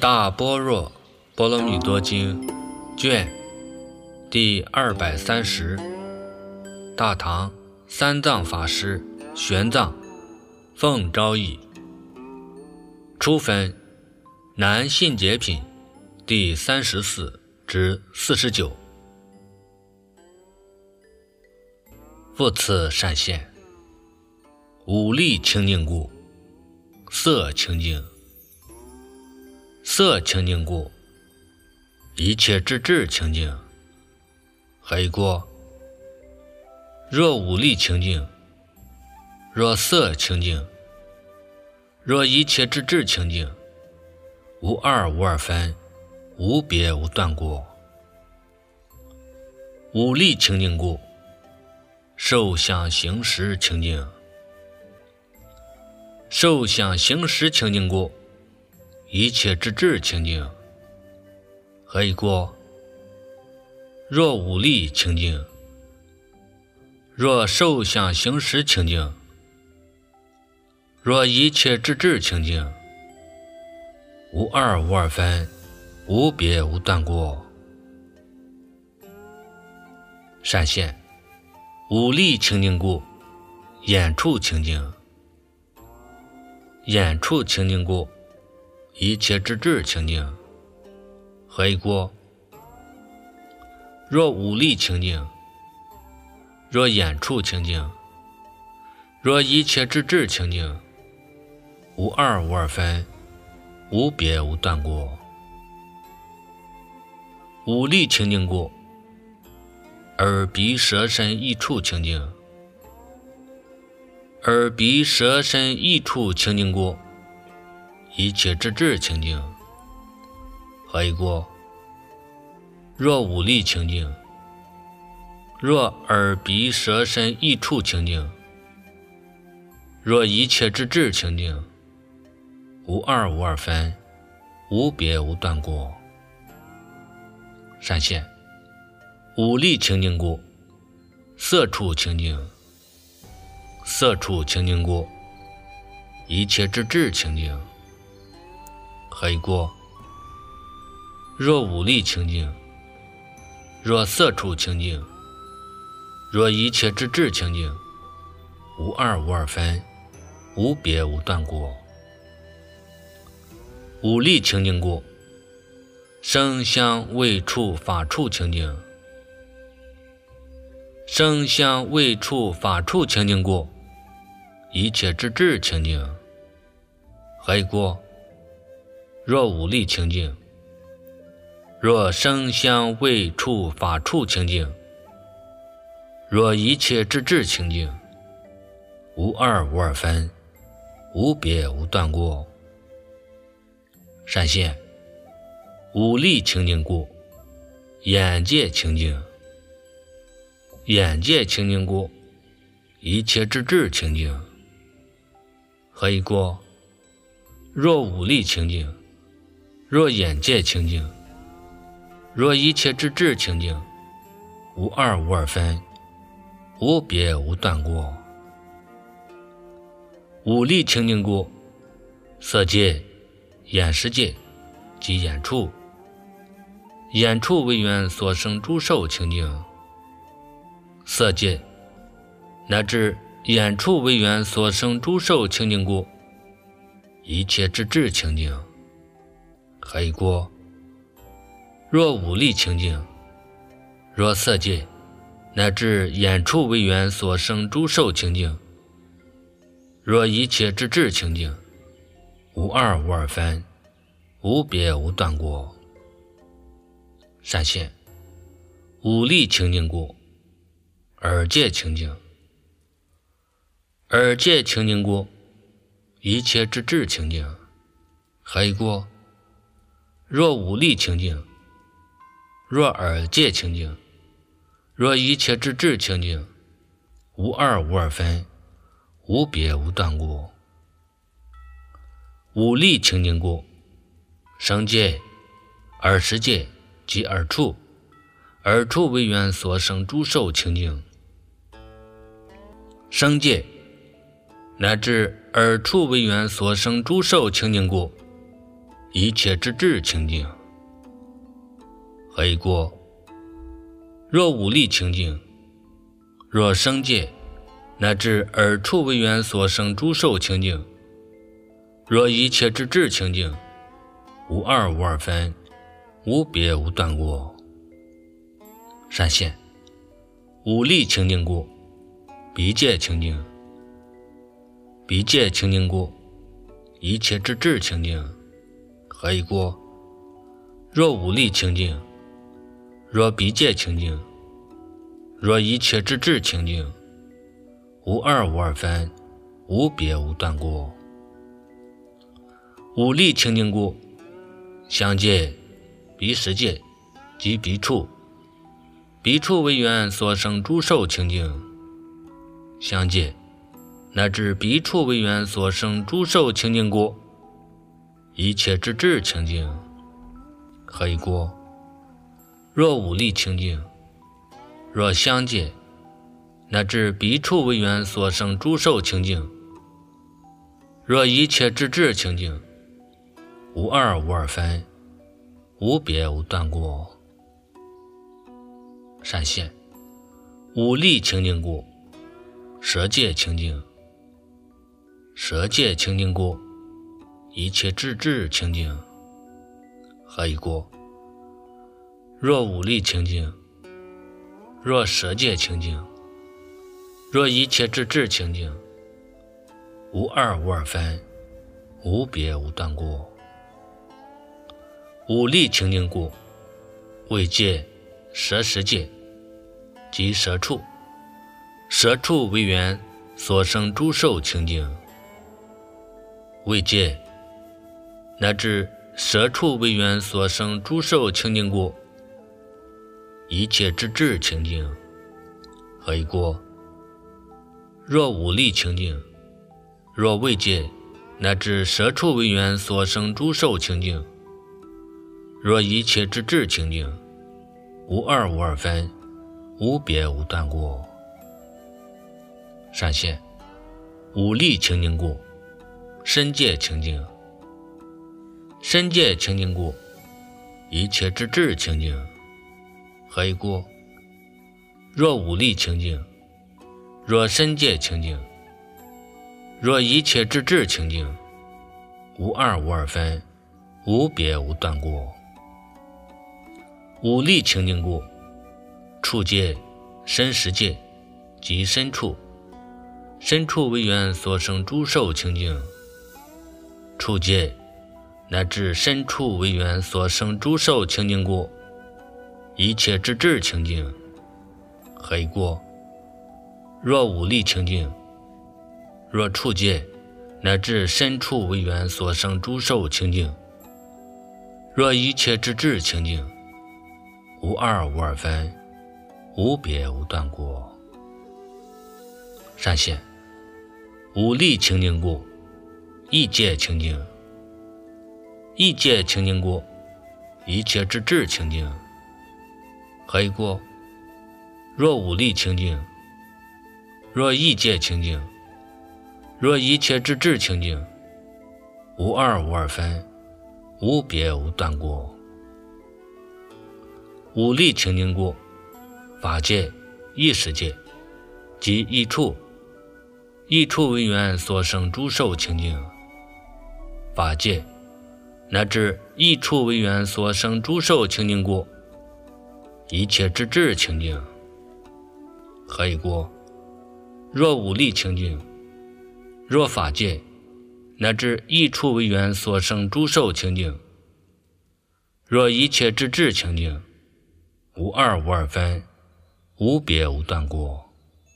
大般若波罗蜜多经卷第230，大唐三藏法师玄奘奉诏译，初分南信解品第34至49。复次善现，五力清净故，色清净。色清净故，一切之智清净。何以故？若五力清净，若色清净，若一切之智清净，无二无二分，无别无断过。五力清净故，受想行识清净。受想行识清净故，一切之智清净。何以故？若五力清净，若受想行识清净，若一切之智清净，无二无二分，无别无断过。善现，五力清净故，眼处清净。眼处清净故，一切之智清净。何以故？若五力清净，若眼处清净，若一切之智清净，无二无二分，无别无断过。五力清净故，耳鼻舌身意处清净。耳鼻舌身意处清净故，一切之智清净。何以故？若五力清净，若耳鼻舌身意处清净，若一切之智清净，无二无二分，无别无断过。善现，五力清净故，色处清净。色处清净故，一切之智清净。何以故？若五力清净，若色处清净，若一切之智清净，无二无二分，无别无断过。五力清净故，声香味触法处清净。声香味触法处清净故，一切之智清净。何以故？若五力清净，若声香味触法处清净，若一切之智清净，无二无二分，无别无断过。善现，五力清净故，眼界清净。眼界清净故，一切之智清净。何以故？若五力清净，若眼界清净，若一切之智清净，无二无二分，无别无断过。五力清净故，色界、眼识界及眼处。眼处为缘所生诸受清净。色界乃至眼处为缘所生诸受清净故，一切之智清净。何以故？若五力清净，若色界乃至眼处为缘所生诸受清净，若一切之智清净，无二无二分，无别无断过。善现，五力清净故，耳界清净。耳界清净故，一切之智清净。何以故？若五力清净，若耳界清净，若一切之智清净，无二无二分，无别无断过。五力清净故，声界、耳识界及耳处。耳处为缘所生诸受清净。声界乃至耳处为缘所生诸受清净故， 一切之智清净。何以故？若五力清净，若生界乃至耳触为缘所生诸受清净，若一切之智清净，无二无二分，无别无断过。善现五力清净故，鼻界清净。鼻界清净故，一切之智清净。何以故？若五力清净，若鼻界清净，若一切之智清净，无二无二分，无别无断过。五力清净故，相界、鼻识界及鼻触，鼻触为缘所生诸受清净。相界乃至鼻触为缘所生诸受清净故，一切之智清净。何以故？若五力清净，若相界乃至鼻触为缘所生诸受清净，若一切之智清净，无二无二分，无别无断过。善现五力清净故，舌界清净。舌界清净故，一切之智清净。何以故？若五力清净，若舌界清净，若一切之智清净，无二无二分，无别无断过。五力清净故，味界、舌识界及舌触，舌触为缘所生诸受清净。味界乃至舌触为缘所生诸受清净故，一切之智清净。何以故？若五力清净，若味界乃至舌触为缘所生诸受清净，若一切之智清净，无二无二分，无别无断过。善现五力清净故，身界清净。身界清净故，一切之智清净。何以故？若五力清净，若身界清净，若一切之智清净，无二无二分，无别无断过。五力清净故，触界、身识界及身触，身触为缘所生诸受清净。触界乃至身触为缘所生诸受清净故，一切之智清净。何以故？若五力清净，若触界乃至身触为缘所生诸受清净，若一切之智清净，无二无二分，无别无断过。善现五力清净故，意界清净。意界清净故，一切之智清净。何以故？若五力清净，若意界清净，若一切之智清净，无二无二分，无别无断过。五力清净故，法界、意识界及意触，意触为缘所生诸受清净。法界乃至意触为缘所生诸受清净故，一切之智清净。何以故？若五力清净，若法界乃至意触为缘所生诸受清净，若一切之智清净，无二无二分，无别无断过。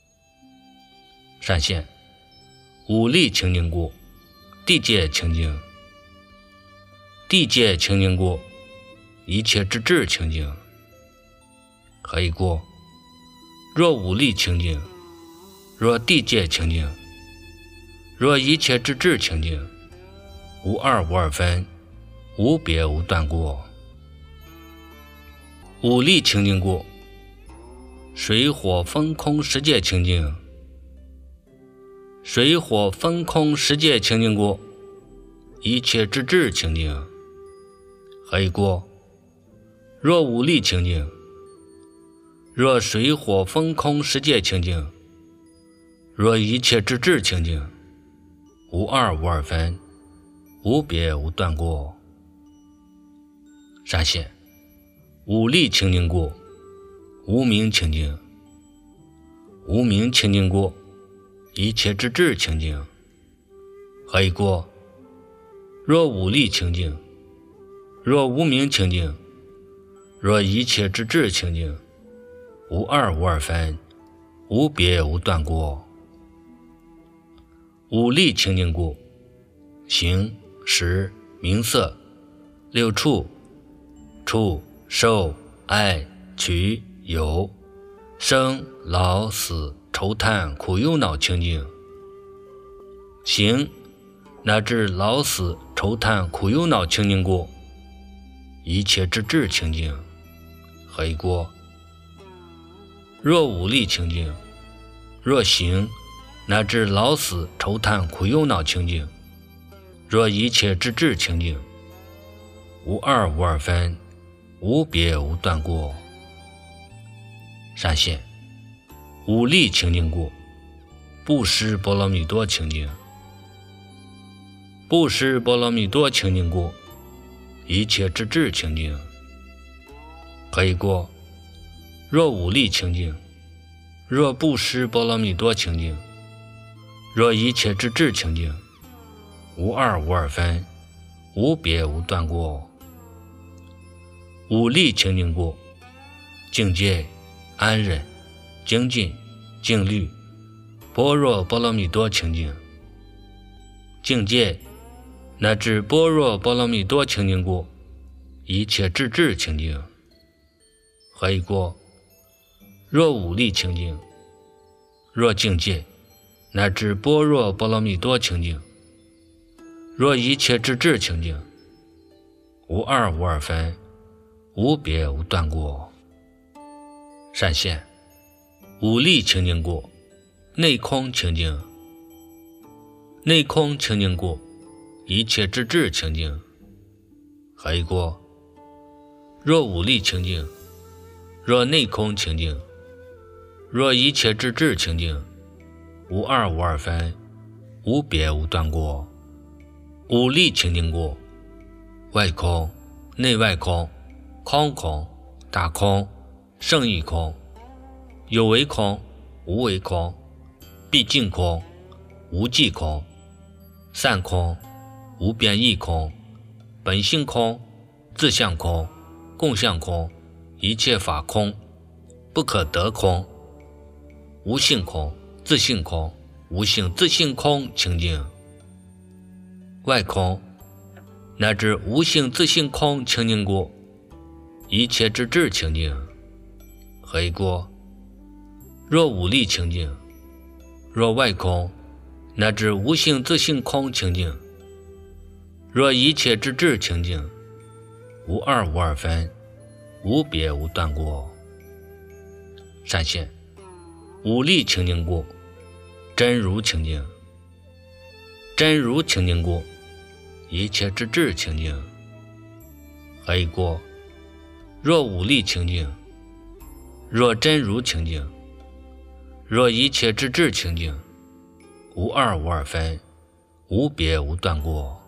善现五力清净故，地界清净。地界清净故，一切之智清净。何以故？若五力清净，若地界清净，若一切之智清净，无二无二分，无别无断过。五力清净故，水火风空十界清净。水火风空十界清净故，一切之智清净。 何以过？若五力清净，若水火风空世界清净，若一切之智清净，无二无二分，无别无断过。闪现五力清净过，无明清净，无明清净过，一切之智清净。何以过？若五力清净，若无明清净，若一切之智清净，无二无二分，无别无断过。五力清净故，形、识、名色、六处、触、受、爱、取、有、生、老、死、愁叹、苦忧恼清净。形乃至老死愁叹苦忧恼清净故，一切之智清净。何以过？若五力清净，若形乃至老死愁叹苦忧恼清净，若一切之智清净，无二无二分，无别无断过。闪现五力清净故，布施波罗蜜多清净。布施波罗蜜多清净故，一切之智清净。何以过？若五力清净，若布施波罗蜜多清净，若一切之智清净，无二无二分，无别无断过。五力清净故，境界、安忍、精进、静虑、般若波罗蜜多清净。境界乃至般若波罗蜜多清净故，一切之智清净。何以过？若五力清净，若境界乃至般若波罗蜜多清净，若一切之智清净，无二无二分，无别无断过。闪现五力清净故，内空清净。内空清净故，一切之智清净。何以过？若五力清净，若内空清净，若一切之智清净，无二无二分，无别无断过。五力清净故，外空、内外空、空空、大空、胜义空、有为空、无为空、毕竟空、无际空、散空、无边义空、本性空、自相空、共相空、一切法空、不可得空、无性空、自性空、无性自性空清净。外空乃至无性自性空清净故，一切之智清净。何以过？若五力清净，若外空乃至无性自性空清净，若一切之智清净，无二无二分，无别无断过。闪现五力清净故，真如清净。真如清净故，一切之智清净。何以过？若五力清净，若真如清净，若一切之智清净，无二无二分，无别无断过。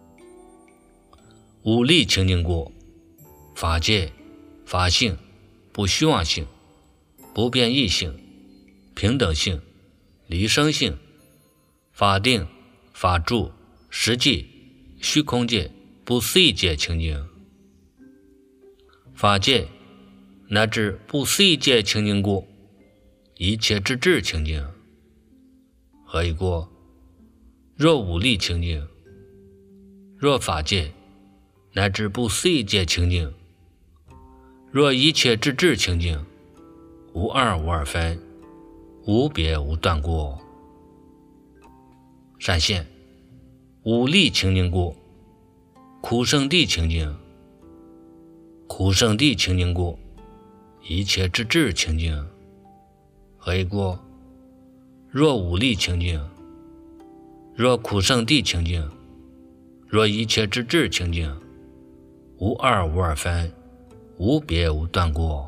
五力清净故，法界、法性、不虚妄性、不变异性、平等性、离生性、法定、法住、实际、虚空界、不思议界清净。法界乃至不思议界清净故，一切之智清净。何以过？若五力清净，若法界乃至不思议界清净，若一切之智清净，无二无二分，无别无断过。闪现五力清净故，苦圣地清净。苦圣地清净故，一切之智清净。何以过？若五力清净，若苦圣地清净，若一切之智清净，无无二无二分，无别无断过。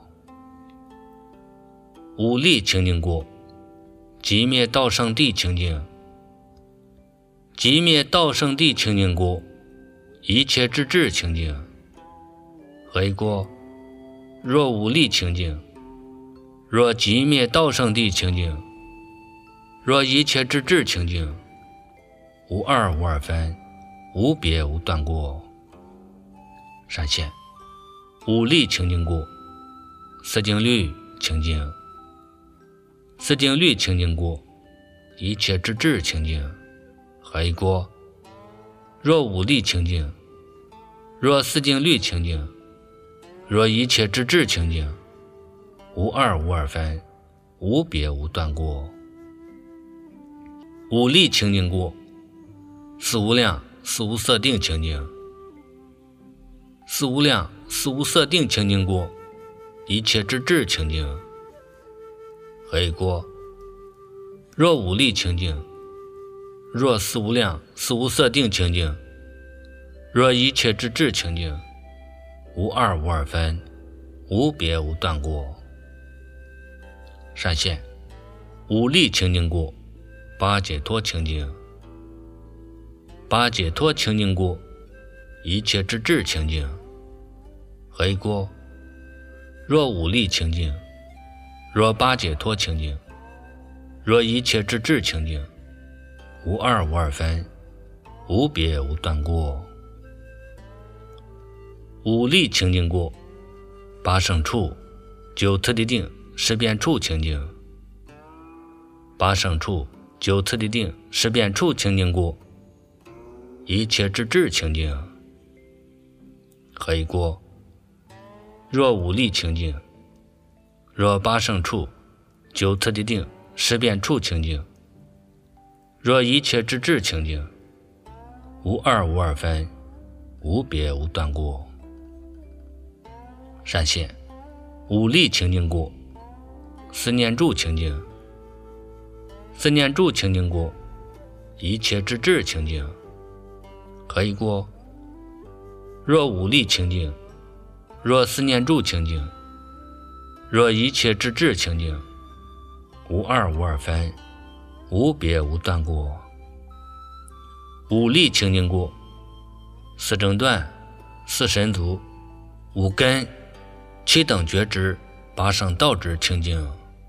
无力清净过，寂灭道圣地清净。寂灭道圣地清净过，一切之智清净。何以过？若无力清净，若寂灭道圣地清净，若一切之智清净，无二无二分，无别无断过。闪现无力清净过，四净律清净。四净律清净过，一切之智清净。何以过？若无力清净，若四净律清净，若一切之智清净，无二无二分，无别无断过。无力清净过，四无量四无色定清净。四无量四无色定清净过，一切之智清净。何以过？若无力清净，若四无量四无色定清净，若一切之智清净，无二无二分，无别无断过。闪现无力清净过，八解脱清净。八解脱清净过，一切之智清净。何以过？若无力清净，若八解脱清净，若一切之智清净，无二无二分，无别无断过。无力清净过，八圣处九次第定识变处清净。八圣处九次第定识变处清净过，一切之智清净。何以过？若无力清净，若八圣处九次第定识变处清净，若一切之智清净，无二无二分，无别无断过。闪现无力清净过，四念住清净。四念住清净过，一切之智清净。何以过？若无力清净，若四念住清净，若一切之智清净，无二无二分，无别无断过。无力清净过，四正断四神足五根七等觉知八圣道知清净。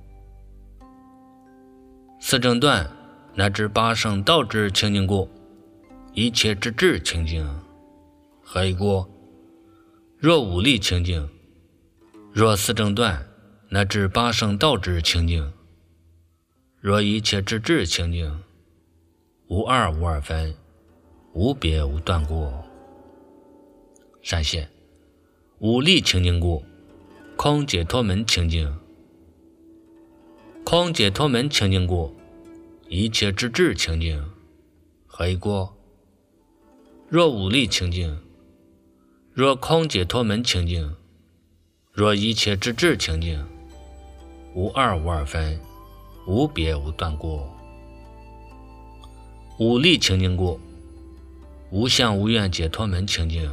四正断乃至八圣道知清净过，一切之智清净。何以过？若无力清净，若四正断乃至八圣道知清净，若一切之智清净，无二无二分，无别无断过。闪现无力清净过，空解脱门清净。空解脱门清净过，一切之智清净。何以过？若无力清净，若空解脱门清净，若一切之智清净，无二无二分，无别无断过。无力清净过，无相无愿解脱门清净。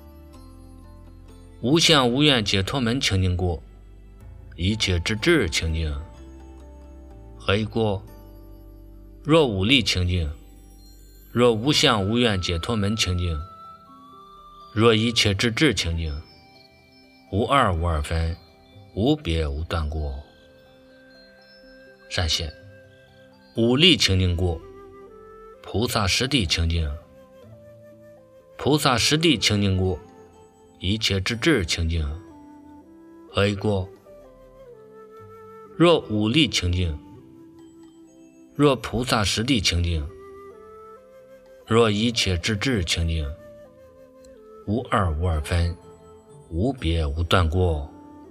无相无愿解脱门清净过，一切之智清净。何以过？若无力清净，若无相无愿解脱门清净，若一切之智清净，无二无二分，无别无断过。闪现无力清净过，菩萨实地清净。菩萨实地清净过，一切之智清净。何以过？若无力清净，若菩萨实地清净，若一切之智清净，无二无二分，无别无断过。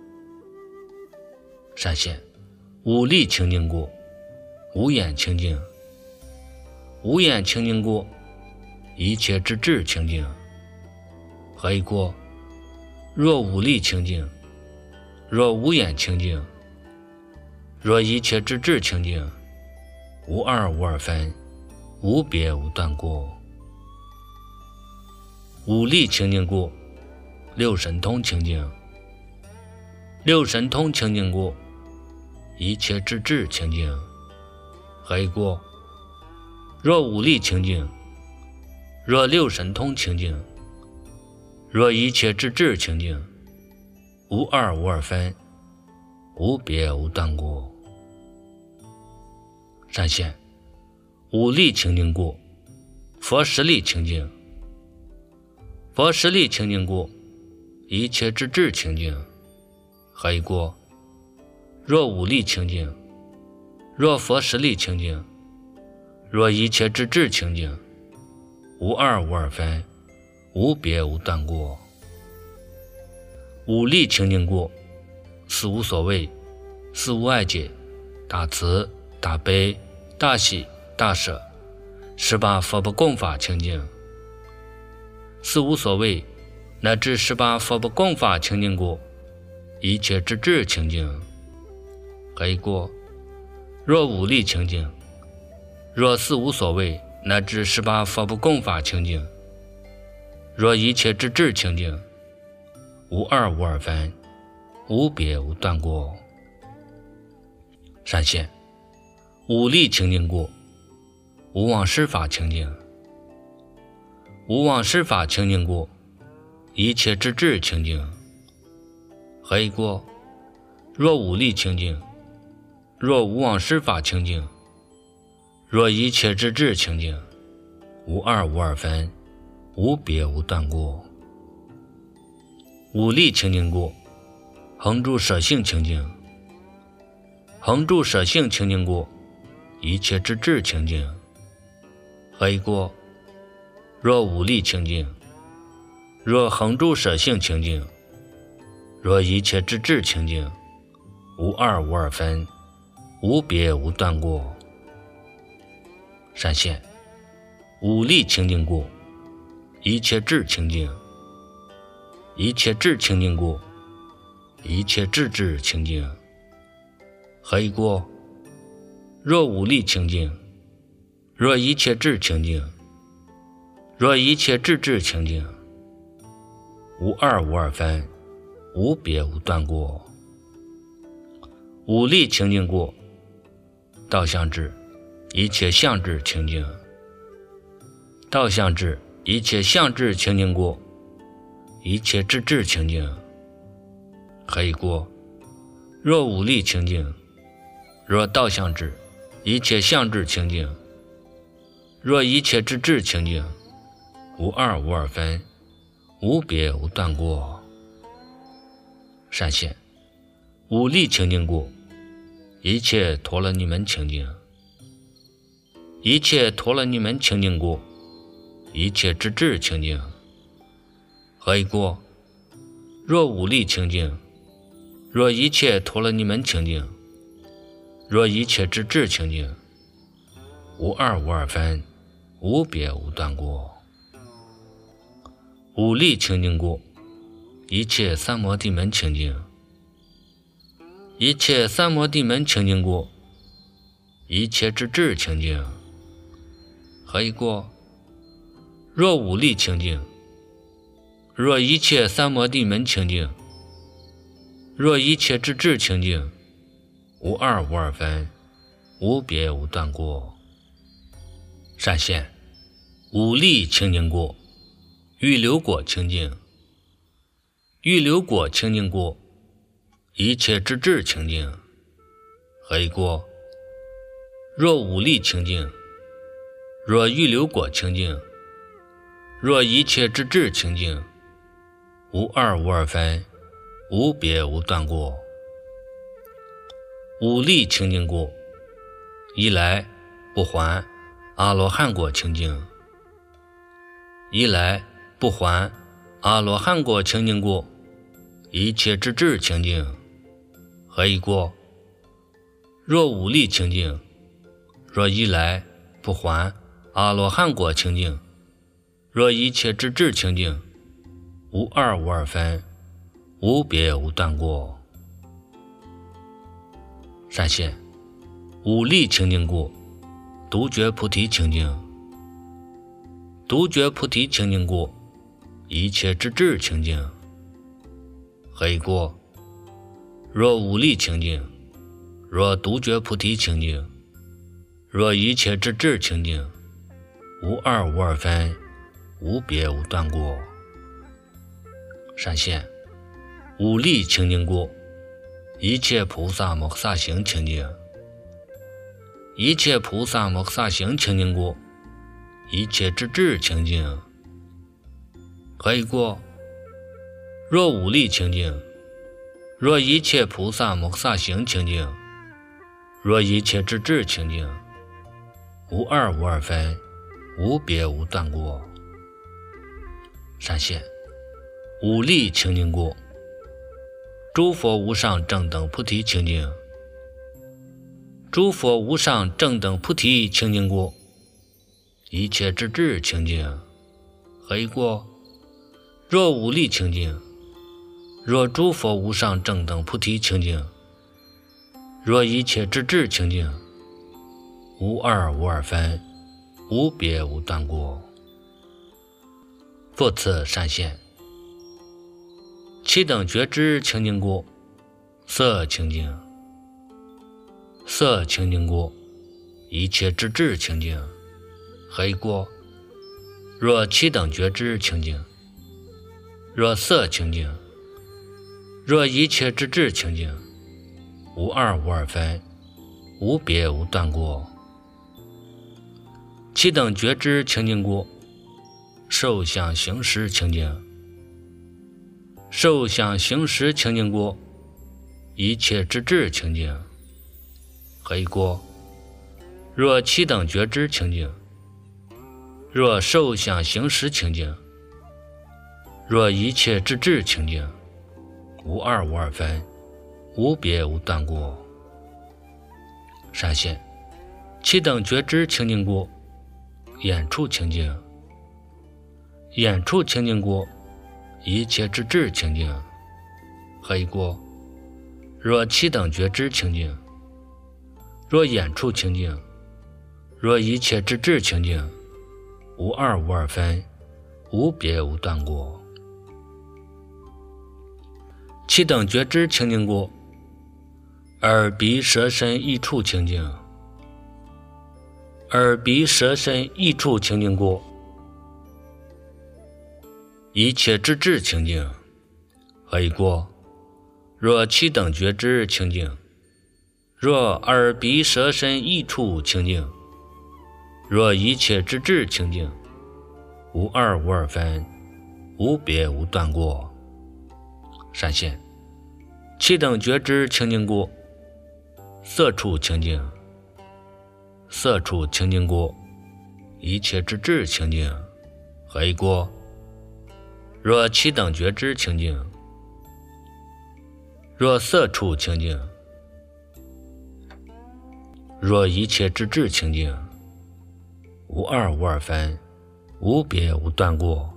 闪现无力清净过，无眼清净。无眼清净过，一切之智清净。何以过？若无力清净，若无眼清净，若一切之智清净，无二无二分，无别无断过。无力清净过， 六神通清净。六神通清净过，一切之智清净。何以过？若五力清净，若六神通清净，若一切之智清净，无二无二分，无别无断过。善现，五力清净过，佛十力清净。佛十力清净过，一切之智清净。何以过？若五力清净，若佛十力清净，若一切之智清净，无二无二分，无别无断过。五力清净过，四无所谓，四无碍解，大慈大悲大喜大舍，18佛不共法清净。四无所谓乃至18佛不共法清净过，一切之智清净。何以过？若五力清净，若四无所谓乃至18佛不共法清净，若一切之智清净，无二无二分，无别无断过。善现，五力清净过，无妄施法清净。无妄施法清净过，一切之智清净。何以过？若五力清净，若无妄施法清净，若一切之智清净，无二无二分，无别无断过。五力清净过，恒住舍性清净。恒住舍性清净过，一切之智清净。何以过？若五力清净，若恒住舍性清净，若一切之智清净，无二无二分，无别无断过。善现，五力清净过，一切智清净。一切智清净过，一切智智清净。何以过？若五力清净，若一切智清净，若一切智智清净，无二无二分，无别无断过。五力清净过，道相智，一切相智清净。道相智，一切相智清净过，一切智智清净。何以过？若五力清净，若道相智，一切相智清净，若一切智智清净，无二无二分，无别无断过。善现，五力清净过，一切陀罗尼门清净。一切陀罗尼门清净过，一切智智清净。何以过？若五力清净，若一切陀罗尼门清净，若一切智智清净，无二无二分，无别无断过。五力清净过，一切三摩地门清净。一切三摩地门清净过，一切智智清净。何以过？若五力清净，若一切三摩地门清净，若一切智智清净，无二无二分，无别无断过。善现，五力清净过，欲流果清净。欲流果清净过，一切智智清净。何以过？若五力清净，若欲流果清净，若一切智智清净，无二无二分，无别无断过。五力清净过，一来不还阿罗汉果清净。一来不还阿罗汉果清净过，一切智智清净。何以过？若五力清净，若一来不还阿罗汉果清净，若一切智智清净，无二无二分，无别无断过。善现，五力清净过，独觉菩提清净。独觉菩提清净过，一切智智清净。 何以故？若无力清净，若独觉菩提清净，若一切之智清净，无二无二分，无别无断过。闪现无力清净故，一切菩萨摩诃萨行清净，一切菩萨摩诃萨行清净故，一切之智清净。何以故？若无力清净，若一切菩萨摩诃萨行清净，若一切之智清净，无二无二分，无别无断过。闪现无力清净故，诸佛无上正等菩提清净，诸佛无上正等菩提清净故，一切之智清净。何以故？若无力清净，若诸佛无上正等菩提清净，若一切之智清净，无二无二分，无别无断过。复次闪现七等觉知清净故，色清净，色清净故，一切之智清净。何以故？若七等觉知清净，若色清净，若一切之智清净，无二无二分，无别无断过。七等觉知清净故，受想行识清净，受想行识清净故，一切之智清净。何以故？若七等觉知清净，若受想行识清净，若一切之智清净，无二无二分，无别无断过。闪现七等觉知清净故，眼处清净，眼处清净故，一切之智清净。何以故？若七等觉知清净，若眼处清净，若一切之智清净，无二无二分，无别无断过。七等觉知清净故，耳鼻舌身意处清净，耳鼻舌身意处清净故，一切之智清净。何以故？若七等觉知清净，若耳鼻舌身意处清净，若一切之智清净，无二无二分，无别无断过。闪现七等觉知清净故，色处清净，色处清净故，一切之智清净。何以故？若七等觉知清净，若色处清净，若一切之智清净，无二无二分，无别无断过。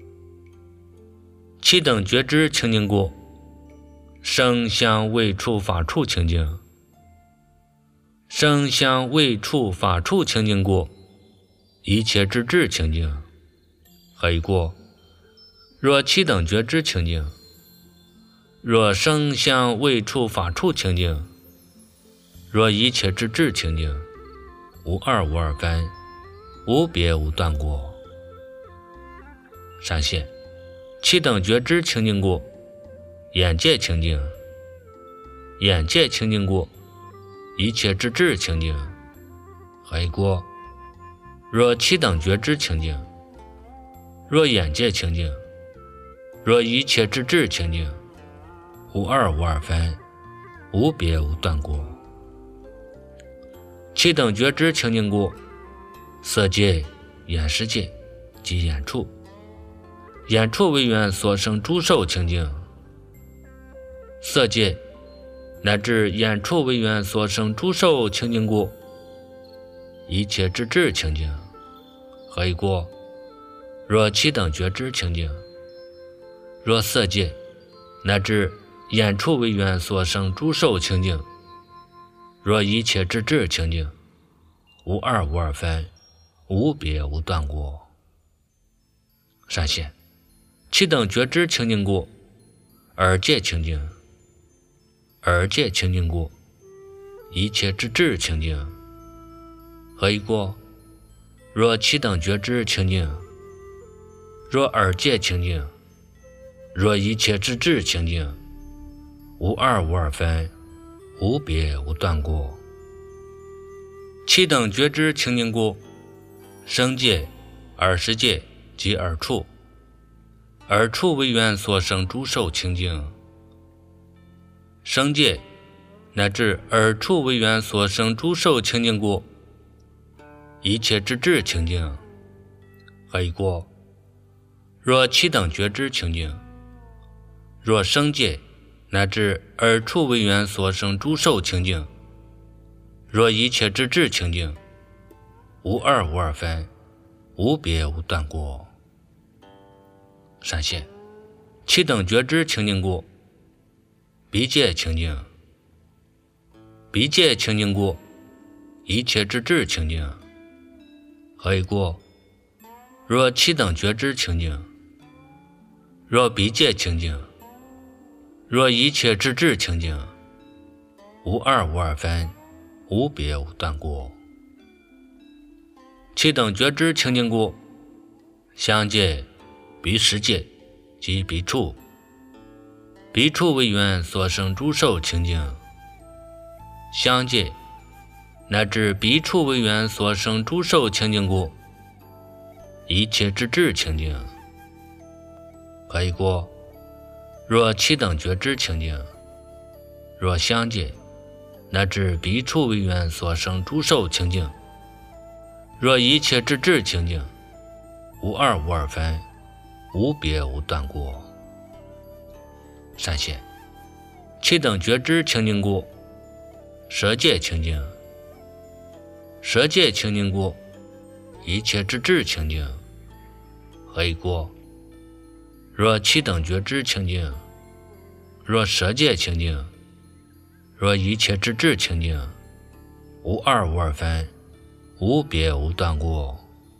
七等觉知清净故，声香味触法处清净，声香味触法处清净故，一切之智清净。何以故？若七等觉知清净，若声香味触法处清净，若一切之智清净，无二无二分，无别无断过。闪现七等觉知清净故，眼界清净，眼界清净故，一切之智清净。何以故？若七等觉知清净，若眼界清净，若一切之智清净，无二无二分，无别无断过。七等觉知清净故，色界、眼识界及眼处，眼处为缘所生诸受清净，色界乃至眼处为缘所生诸受清净故，一切之智清净。何以故？若七等觉知清净，若色界乃至眼处为缘所生诸受清净，若一切之智清净，无二无二分，无别无断过。闪现七等觉知清净故， 二界清净，二界清净过，一切之智清净。何以过？若七等觉知清净，若二界清净，若一切之智清净，无二无二分，无别无断过。七等觉知清净过，生界、二十界及二处，二处为缘所生诸受清净。生界乃至二处为缘所生诸受清净过，一切之智清净。何以过？若七等觉知清净，若生界乃至二处为缘所生诸受清净，若一切之智清净，无二无二分，无别无断过。闪现七等觉知清净过，鼻界清净，鼻界清净过，一切之智清净。何以过？若七等觉知清净，若鼻界清净，若一切之智清净，无二无二分，无别无断过。七等觉知清净过，相界、鼻识界及鼻处，鼻处为缘所生诸受清净。相界乃至鼻处为缘所生诸受清净过，一切之智清净。何以过？若七等觉知清净，若相界乃至鼻处为缘所生诸受清净，若一切之智清净，无二无二分，无别无断过。闪现七等觉知清净过，舌界清净，舌界清净过，一切之智清净。何以过？若七等觉知清净，若舌界清净，若一切之智清净，无二无二分，无别无断过。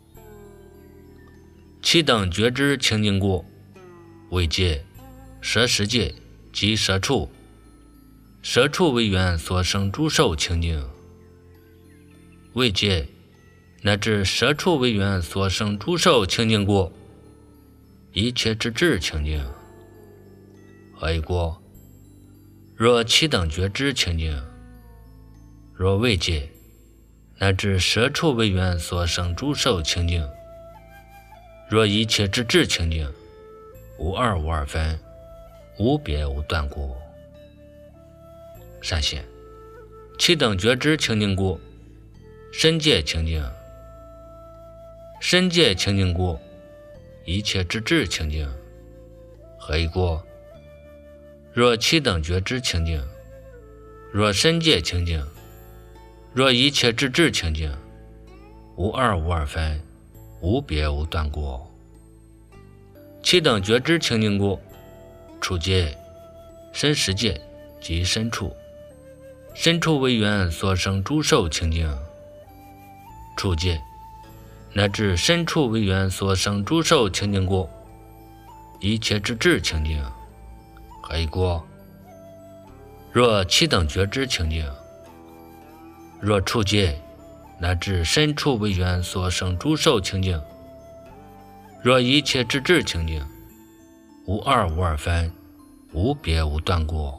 七等觉知清净过，味界、舌识界及舌处，舌处为缘所生诸受清净。味界乃至舌处为缘所生诸受清净过，一切之智清净。何以过？若七等觉知清净，若味界乃至舌处为缘所生诸受清净，若一切之智清净，无二无二分，无别无断过。闪现七等觉知清净过，身界清净，身界清净过，一切之智清净。何以过？若七等觉知清净，若身界清净，若一切之智清净，无二无二分，无别无断过。七等觉知清净过，处界、身识界及身处，身处为缘所生诸受清净。处界乃至身处为缘所生诸受清净过，一切之智清净。何以过？若七等觉知清净，若处界乃至身处为缘所生诸受清净，若一切之智清净，无二无二分，无别无断过。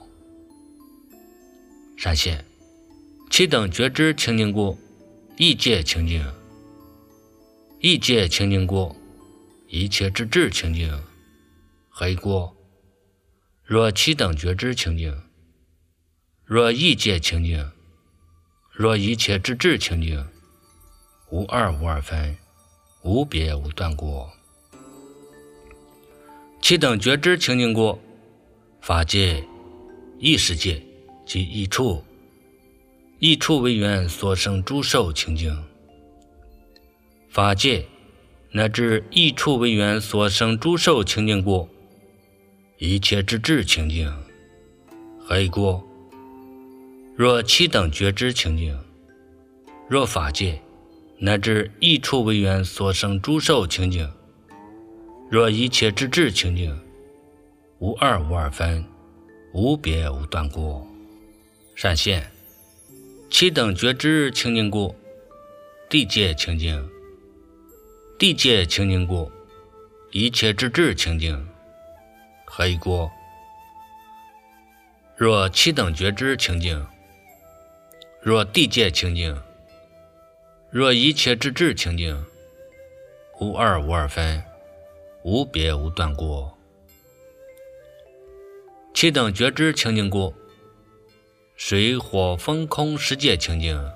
闪现七等觉知清净过，意界清净，意界清净过，一切之智清净。何以过？若七等觉知清净，若意界清净，若一切之智清净，无二无二分，无别无断过。七等觉知清净过，法界、意识界及意处，意处为缘所生诸受清净。法界乃至意处为缘所生诸受清净过，一切之智清净。何以过？若七等觉知清净，若法界乃至意处为缘所生诸受清净，若一切之智清净，无二无二分， 无别无断过。闪现七等觉知清净过，地界清净，地界清净过，一切之智清净，何以过？若七等觉知清净，若地界清净，若一切之智清净，无二无二分，无别无断过。七等觉知清净过，水火风空世界清净，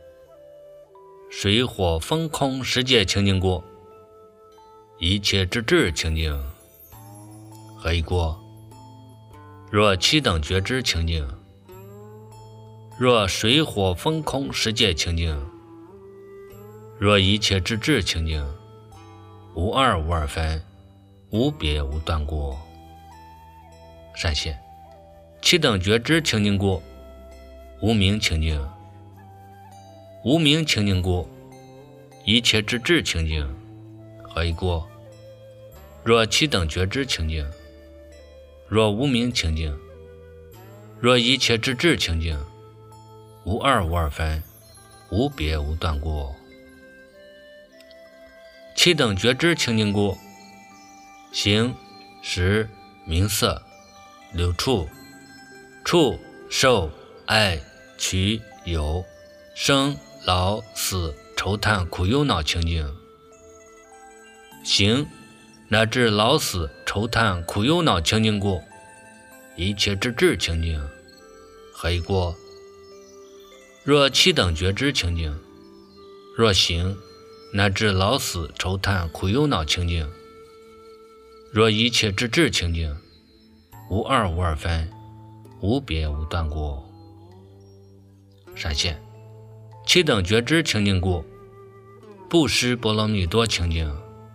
水火风空世界清净过，一切之智清净，何以过？若七等觉知清净，若水火风空世界清净，若一切之智清净，无二无二分，无别无断过。闪现七等觉知清净过，无明清净，无明清净过，一切之智清净，何以过？若七等觉知清净，若无明清净，若一切之智清净，无二无二分，无别无断过。七等觉知清净过，形识名色六处，触受爱取有生老死愁叹苦忧恼清净，行乃至老死愁叹苦忧恼清净过，一切之智清净，何以过？若七等觉知清净，若行乃至老死愁叹苦忧恼清净，若一切之智清净，无二无二分，无别无断过。闪现七等觉知清净过，布施波罗蜜多清净，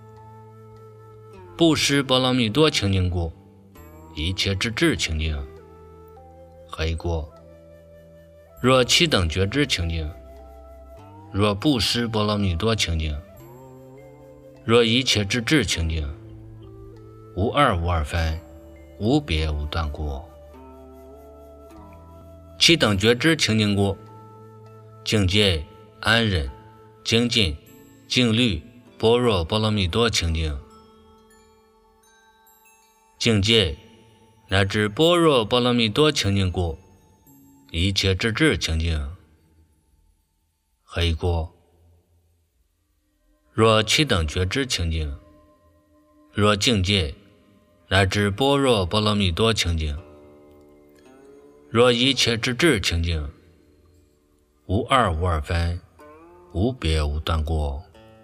布施波罗蜜多清净过，一切之智清净，何以过？若七等觉知清净，若布施波罗蜜多清净，若一切之智清净，无二无二分，无别无断过。七等觉知清净过，境界安忍精进静虑般若波罗蜜多清净，境界乃至般若波罗蜜多清净过，一切之智清净，何以过？若七等觉知清净，若境界乃至般若波罗蜜多清净，若一切之智清净，无二无二分，无别无断过。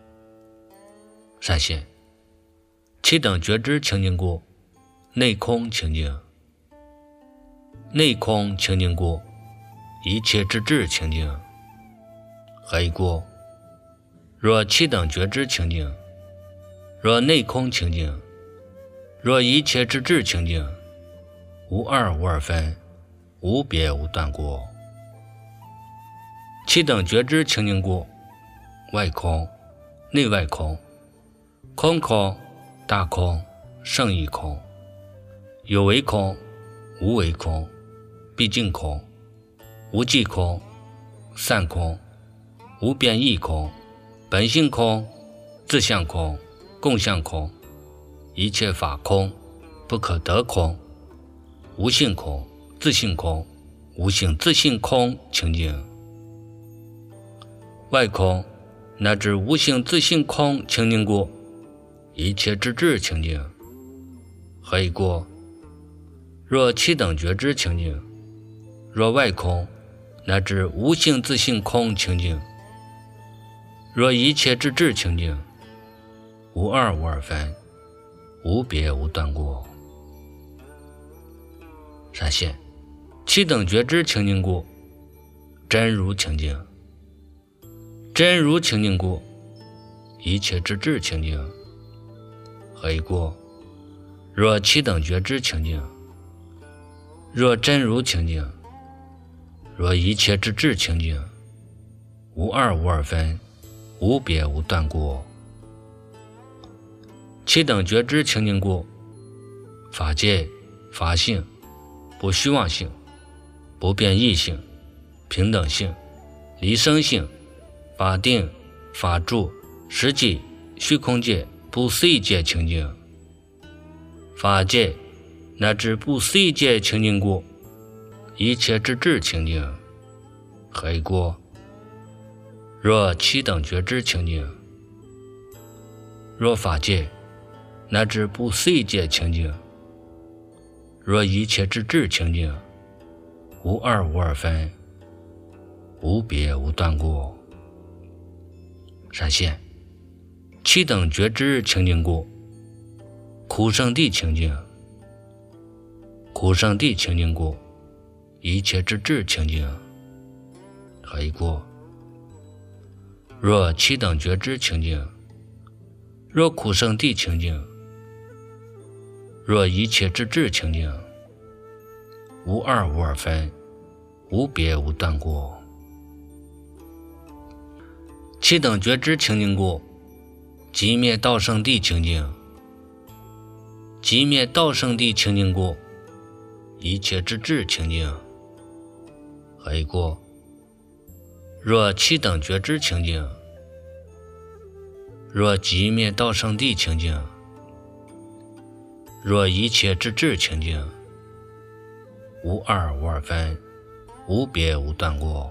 闪现七等觉知清净过，内空清净，内空清净过，一切之智清净，何以过？若七等觉知清净，若内空清净，若一切之智清净，无二无二分，无别无断过。七等觉知清净过，外空内外空，空空大空胜义空，有为空无为空，毕竟空无际空，散空无变异空，本性空自相空共相空，一切法空不可得空，无性空自性空无性自性空清净。外空乃至无性自性空清净过，一切之智清净，何以过？若七等觉知清净，若外空乃至无性自性空清净，若一切之智清净，无二无二分，无别无断过。闪现七等觉知清净过，真如清净，真如清净过，一切之智清净，何以过？若七等觉知清净，若真如清净，若一切之智清净，无二无二分，无别无断过。七等觉知清净过，法界法性不虚妄性、不变异性、平等性、离生性、法定、法住、实际、虚空界、不思议界清净，法界乃至不思议界清净故，一切之智清净，何以故？若七等觉知清净，若法界乃至不思议界清净，若一切之智清净，无二无二分，无别无断故。闪现七等觉知清净故，苦圣地清净，苦圣地清净故，一切之智清净，何以故？若七等觉知清净，若苦圣地清净，若一切之智清净，无二无二分，无别无断故。七等觉知清净故，即灭道圣地清净，即灭道圣地清净故，一切之智清净，何以故？若七等觉知清净，若即灭道圣地清净，若一切之智清净，无二无二分，无别无断故。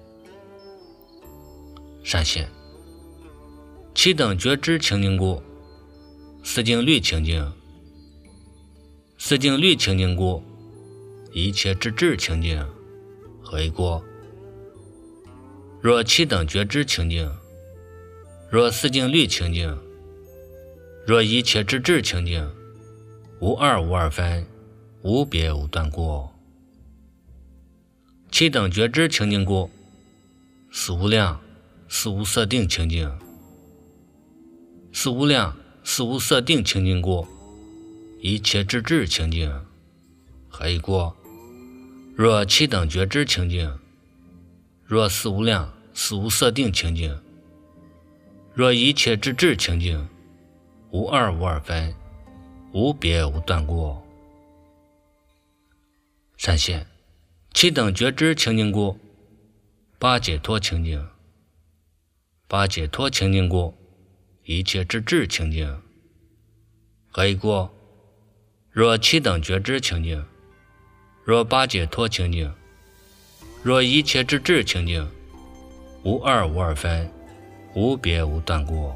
闪现七等觉知清净故，四境律清净，四境律清净故，一切之智清净，何以故？若七等觉知清净，若四境律清净，若一切之智清净，无二无二分，无别无断故。七等觉知清净故，四无量、四无色定清净，四无量、四无色定清净故，一切之智清净，何以故？若七等觉知清净，若四无量、四无色定清净，若一切之智清净，无二无二分，无别无断故。闪现七等觉知清净故，八解脱清净，八解脱清净故，一切之智清净，何以故？若七等觉知清净，若八解脱清净，若一切之智清净，无二无二分，无别无断故。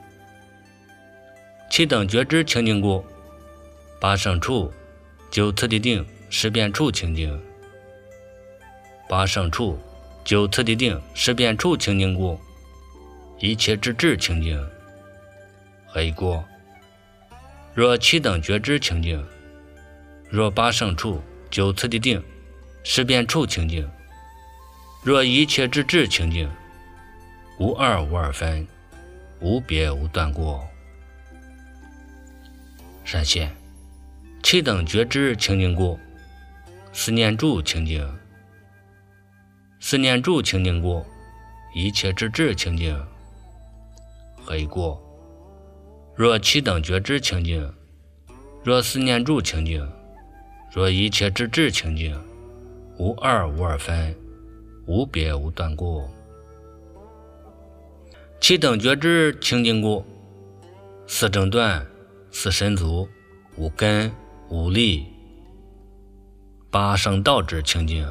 七等觉知清净故，八胜处、九次第定、十变处清净，八胜处、九次第定、十变处清净故，一切之智清净，何以故？若七等觉知清净，若八胜处、九次第定、十变处清净，若一切之智清净，无二无二分，无别无断故。闪现七等觉知清净故，四念住清净，四念住清净故，一切之智清净，何以故？若七等觉知清净，若四念住清净，若一切之智清净，无二无二分，无别无断故。七等觉知清净故，四正断、四神足、五根、五力、八圣道智清净，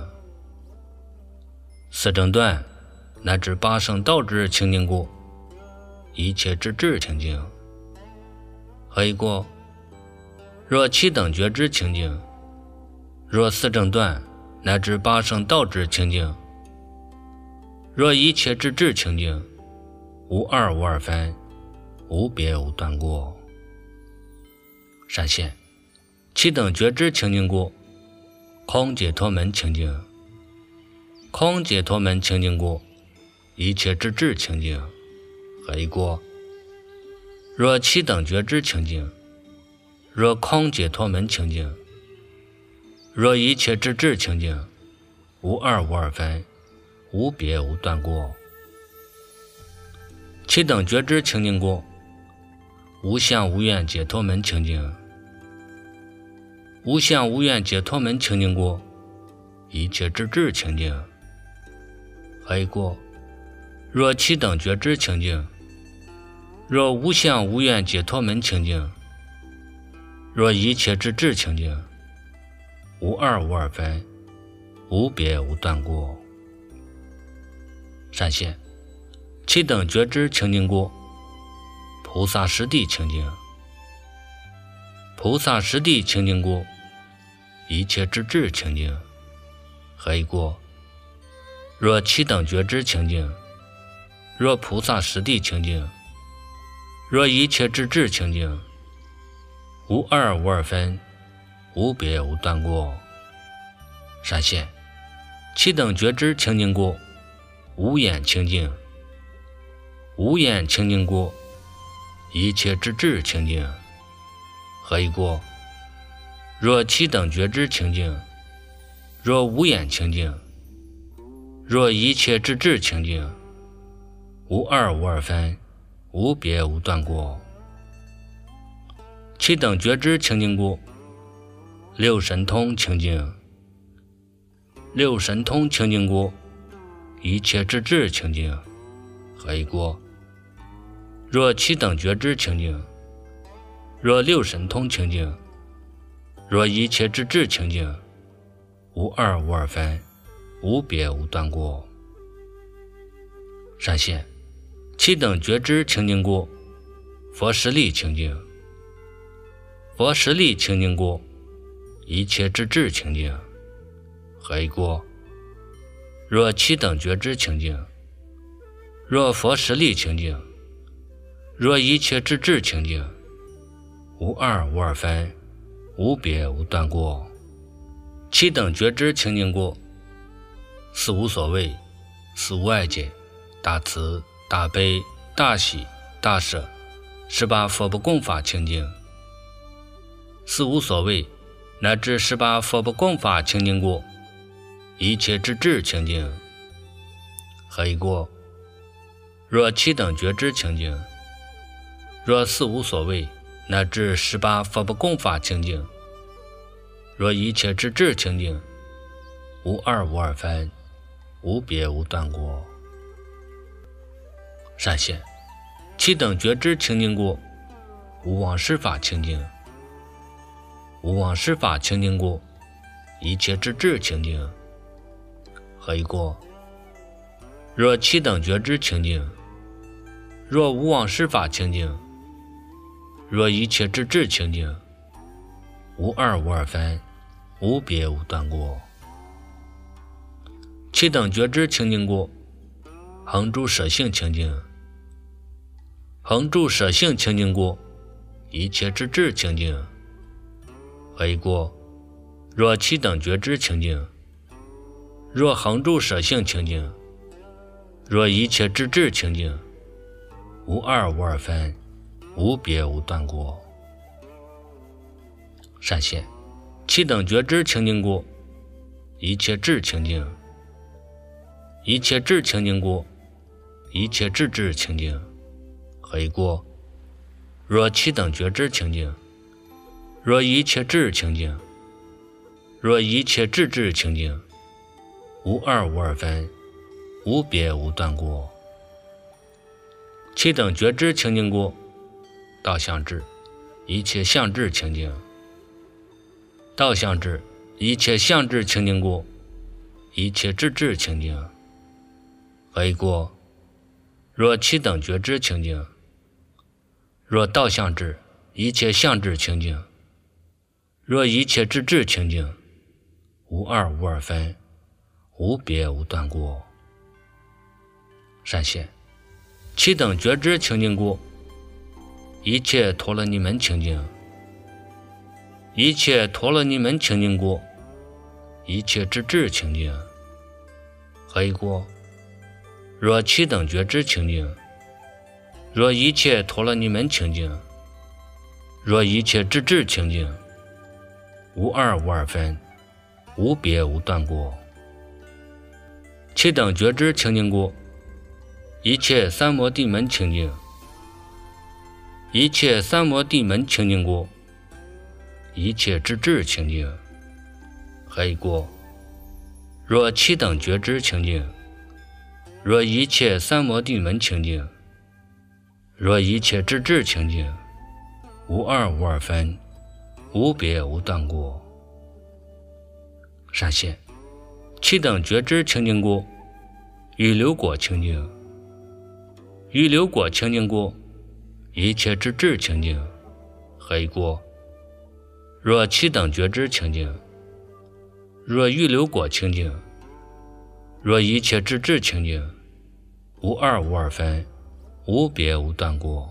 四正断乃至八圣道智清净故，一切之智清净，何以故？若七等觉知清净，若四正断乃至八圣道智清净，若一切之智清净，无二无二分，无别无断故。闪现七等觉知清净故，空解脱门清净，空解脱门清净故，一切之智清净，何以故？若七等觉知清净，若空解脱门清净，若一切之智清净，无二无二分，无别无断故。七等觉知清净故，无相无愿解脱门清净， 无相无愿解脱门清净过，一切之智清净。还有过，若七等觉知清净，若无相无愿解脱门清净，若一切之智清净，无二无二分，无别无断过。闪现七等觉知清净过，菩萨实地清净。菩萨实地清净过，一切之智清净。还有过，若七等觉知清净，若菩萨实地清净，若一切之智清净，无二无二分，无别无断过。闪现七等觉知清净过，无眼清净。无眼清净过，一切之智清净。还有过，若七等觉知清净，若无眼清净，若一切之智清净，无二无二分，无别无断过。七等觉知清净过，六神通清净。六神通清净过，一切之智清净。还有过，若七等觉知清净，若六神通清净，若一切之智清净，无二无二分，无别无断过。闪现七等觉知清净过，佛实力清净。佛实力清净过，一切之智清净。还有过，若七等觉知清净，若佛实力清净，若一切之智清净，无二无二分，无别无断过。七等觉知清净过，四无所谓，四无碍解，大慈大悲大喜大舍，18佛不共法清净。四无所谓乃至18佛不共法清净过，一切之智清净。还有过，若七等觉知清净，若四无所谓乃至18佛不共法清净，若一切之智清净，无二无二分，无别无断过。闪现七等觉知清净过，无妄施法清净。无妄施法清净过，一切之智清净。还有过，若七等觉知清净，若无妄施法清净，若一切之智清净，无二无二分，无别无断过。七等觉知清净过，恒住舍性清净。恒住舍性清净过，一切之智清净。还有过，若七等觉知清净，若恒住舍性清净，若一切之智清净，无二无二分，无别无断过。闪现七等觉知清净过，一切智清净。一切智清净过，一切智智清净。还有过，若七等觉知清净，若一切智清净，若一切智智清净，无二无二分，无别无断过。七等觉知清净过，道相智，一切相智清净。道相智，一切相智清净过，一切智智清净。还有过，若七等觉知清净，若道相智，一切相智清净，若一切智智清净，无二无二分，无别无断过。闪现七等觉知清净过，一切陀罗尼门清净。一切陀罗尼门清净过，一切智智清净。还有过，若七等觉知清净，若一切陀罗尼门清净，若一切智智清净，无二无二分，无别无断过。七等觉知清净过，一切三摩地门清净。一切三摩地门清净过， 一切之智清净。还一过，若七等觉知清净，若一切三摩地门清净，若一切之智清净，无二无二分，无别无断过。闪现七等觉知清净过，预流果清净，预流果清净过，一切之智清净。还一过，若七等觉知清净，若预流果清净，若一切之智清净，无二无二分，无别无断过。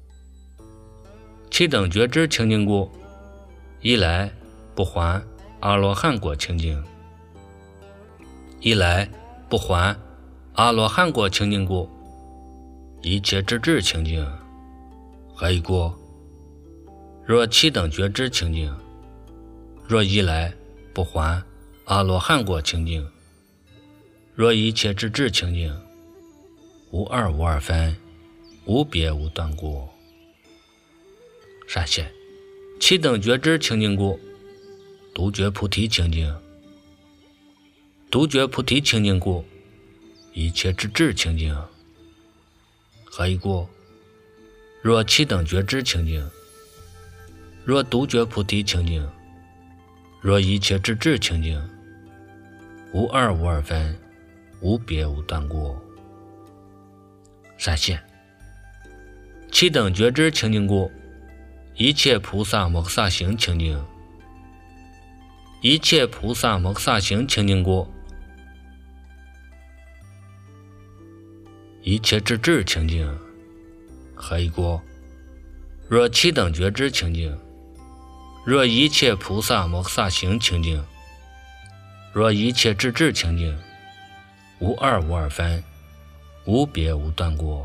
七等觉知清净过，一来不还阿罗汉果清净，一来不还阿罗汉果清净过，一切之智清净。还一过，若七等觉知清净，若一来不还阿罗汉果清净，若一切之智清净，无二无二分，无别无断过。闪现七等觉知清净过，独觉菩提清净，独觉菩提清净过，一切之智清净。还一过，若七等觉知清净，若独觉菩提清净，若一切之智清净，无二无二分，无别无断过。闪现七等觉知清净过，一切菩萨摩诃萨行清净，一切菩萨摩诃萨行清净过，一切之智清净。还一过，若七等觉知清净，若一切菩萨摩诃萨行清净，若一切之智清净，无二无二分，无别无断过。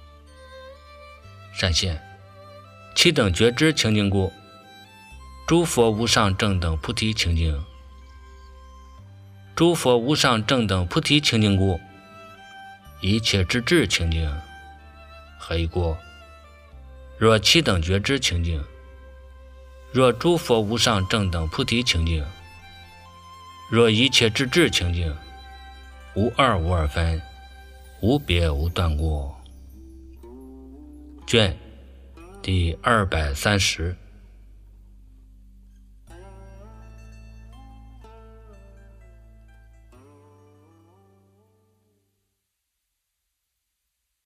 闪现七等觉知清净过，诸佛无上正等菩提清净，诸佛无上正等菩提清净过，一切之智清净。还一过，若七等觉知清净，若诸佛无上正等菩提清净，若一切之智清净，无二无二分，无别无断过。卷第230。